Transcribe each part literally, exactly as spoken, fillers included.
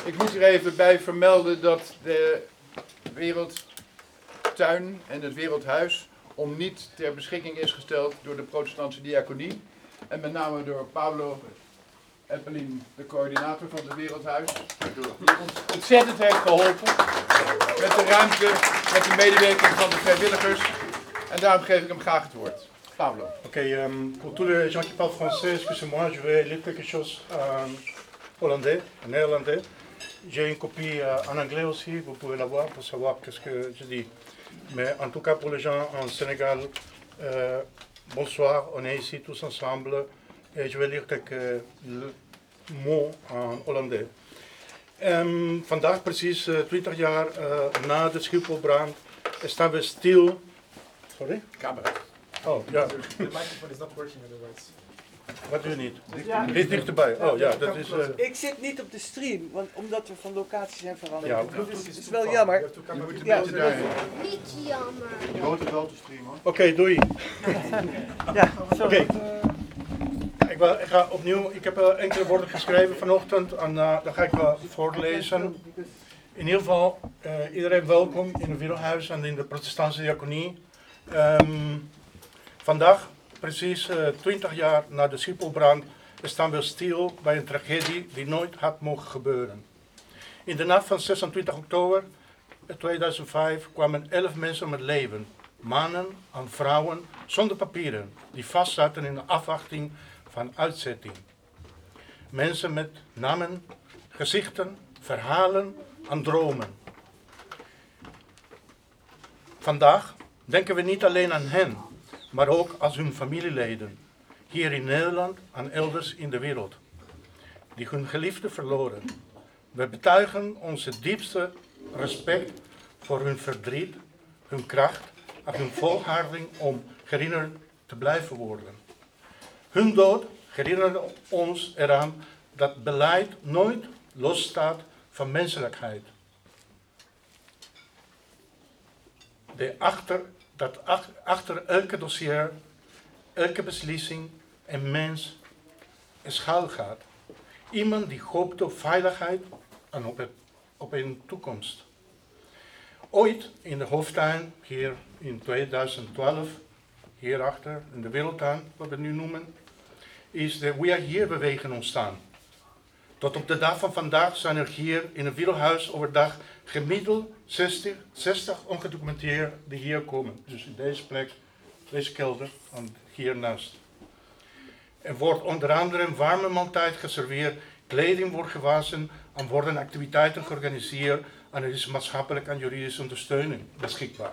Ik moet er even bij vermelden dat de Wereldtuin en het Wereldhuis om niet ter beschikking is gesteld door de protestantse diaconie. En met name door Pablo Eppelin, de coördinator van het Wereldhuis. Die ons ontzettend heeft geholpen met de ruimte, met de medewerking van de vrijwilligers. En daarom geef ik hem graag het woord. Pablo. Ok, um, pour tous les gens qui parlent français, excusez-moi, je vais lire quelque chose en hollandais, en néerlandais. J'ai une copie uh, en anglais aussi, vous pouvez la voir pour savoir qu'est-ce que je dis. Mais en tout cas pour les gens en Sénégal, euh, bonsoir, on est ici tous ensemble et je vais lire quelques mots en hollandais. Um, vandaag precies uh, twintig jaar uh, na de Schipholbrand staan we stil. Sorry? Camera. Oh, ja. The microphone is not working otherwise. Wat doe je niet? Ja. Dit dichterbij. Oh ja, dat is... Uh, Ik zit niet op de stream, want omdat we van locatie zijn veranderd. Ja, dat oké. is, is wel jammer. Je moet een Ja, beetje daarheen. Niet jammer. Je hoort het wel te streamen. Oké, okay, doei. Ja, Oké. Okay. Ik, wil- ik ga opnieuw, ik heb uh, enkele woorden geschreven vanochtend en uh, dan ga ik wel voorlezen. In ieder geval, uh, iedereen welkom in het Wereldhuis en in de protestantse diaconie. Um, vandaag, precies uh, twintig jaar na de Schipholbrand, staan we stil bij een tragedie die nooit had mogen gebeuren. In de nacht van zesentwintig oktober tweeduizend vijf kwamen elf mensen om het leven. Mannen en vrouwen zonder papieren, die vastzaten in de afwachting van uitzetting. Mensen met namen, gezichten, verhalen en dromen. Vandaag denken we niet alleen aan hen, maar ook als hun familieleden, hier in Nederland en elders in de wereld, die hun geliefden verloren. We betuigen onze diepste respect voor hun verdriet, hun kracht en hun volharding om herinnerd te blijven worden. Hun dood herinnerde ons eraan dat beleid nooit losstaat van menselijkheid. De achter, dat ach, achter elke dossier, elke beslissing een mens schuil gaat. Iemand die hoopt op veiligheid en op, het, op een toekomst. Ooit in de hoofdtuin, hier in tweeduizend twaalf, hierachter in de Wereldtuin, wat we nu noemen, is de We Are Here beweging ontstaan. Tot op de dag van vandaag zijn er hier in het Wereldhuis overdag gemiddeld zestig, zestig ongedocumenteerden die hier komen. Dus in deze plek, deze kelder en hiernaast. Er wordt onder andere een warme maaltijd geserveerd, kleding wordt gewassen en worden activiteiten georganiseerd en er is maatschappelijke en juridische ondersteuning beschikbaar.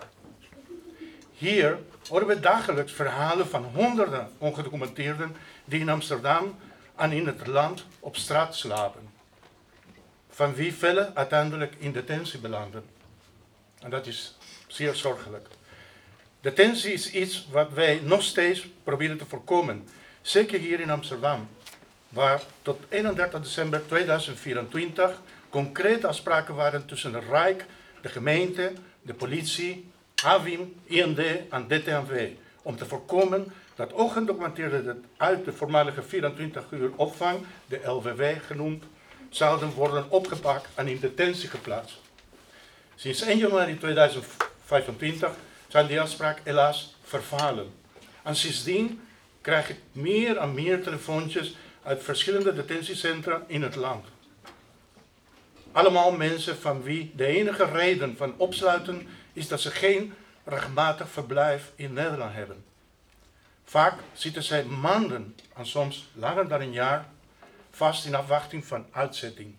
Hier horen we dagelijks verhalen van honderden ongedocumenteerden die in Amsterdam en in het land op straat slapen. Van wie velen uiteindelijk in detentie belanden. En dat is zeer zorgelijk. Detentie is iets wat wij nog steeds proberen te voorkomen. Zeker hier in Amsterdam, waar tot eenendertig december tweeduizend vierentwintig concrete afspraken waren tussen het Rijk, de gemeente, de politie, A W I M, I N D en D T M V. Om te voorkomen dat ongedocumenteerden uit de voormalige vierentwintig uur opvang, de L W W genoemd, zouden worden opgepakt en in detentie geplaatst. Sinds één januari tweeduizend vijfentwintig zijn die afspraken helaas vervallen. En sindsdien krijg ik meer en meer telefoontjes uit verschillende detentiecentra in het land. Allemaal mensen van wie de enige reden van opsluiten is dat ze geen rechtmatig verblijf in Nederland hebben. Vaak zitten zij maanden en soms langer dan een jaar vast in afwachting van uitzetting.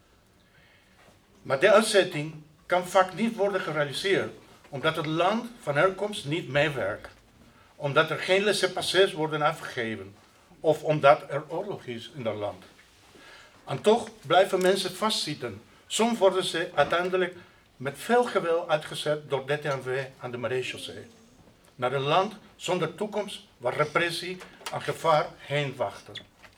Maar de uitzetting kan vaak niet worden gerealiseerd, omdat het land van herkomst niet meewerkt, omdat er geen laissez-passers worden afgegeven of omdat er oorlog is in dat land. En toch blijven mensen vastzitten. Soms worden ze uiteindelijk met veel geweld uitgezet door D T M V aan de Marechaussee. Naar een land zonder toekomst waar repressie en gevaar heen wachten.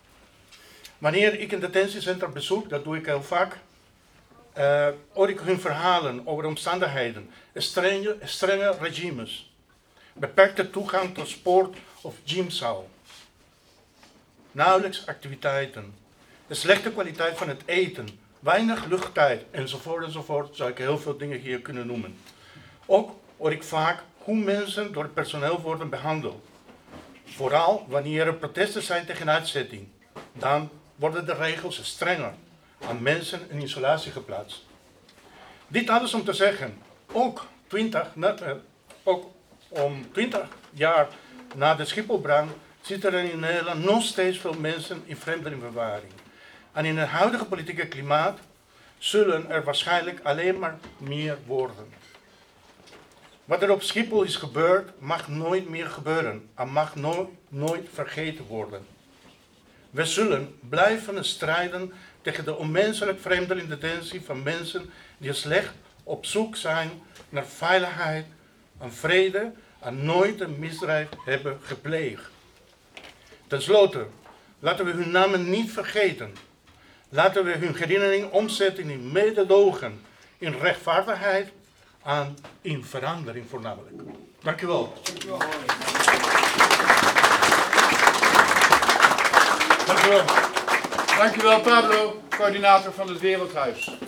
Wanneer ik een detentiecentrum bezoek, dat doe ik heel vaak, uh, hoor ik hun verhalen over omstandigheden, strenge, strenge regimes, beperkte toegang tot sport of gymzaal, nauwelijks activiteiten, de slechte kwaliteit van het eten weinig luchttijd, enzovoort, enzovoort, zou ik heel veel dingen hier kunnen noemen. Ook hoor ik vaak hoe mensen door het personeel worden behandeld. Vooral wanneer er protesten zijn tegen uitzetting. Dan worden de regels strenger, aan mensen in isolatie geplaatst. Dit alles om te zeggen, ook, twintig, ook om twintig jaar na de Schipholbrand zitten er in Nederland nog steeds veel mensen in vreemdelingenbewaring. En in het huidige politieke klimaat zullen er waarschijnlijk alleen maar meer worden. Wat er op Schiphol is gebeurd, mag nooit meer gebeuren en mag no- nooit vergeten worden. We zullen blijven strijden tegen de onmenselijk vreemdelingendetentie van mensen die slecht op zoek zijn naar veiligheid en vrede en nooit een misdrijf hebben gepleegd. Ten slotte, laten we hun namen niet vergeten. Laten we hun herinnering omzetten in mededogen, in rechtvaardigheid en in verandering voornamelijk. Dank u wel. Dank u wel. Dankjewel Pablo, coördinator van het Wereldhuis.